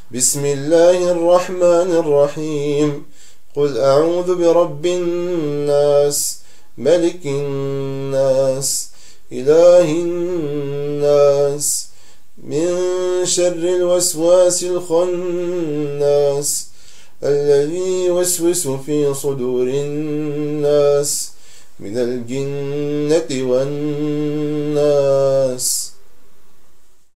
بسم الله الرحمن الرحيم. قل أعوذ برب الناس، ملك الناس، إله الناس، من شر الوسواس الخناس، الذي يوسوس في صدور الناس من الجنة والناس.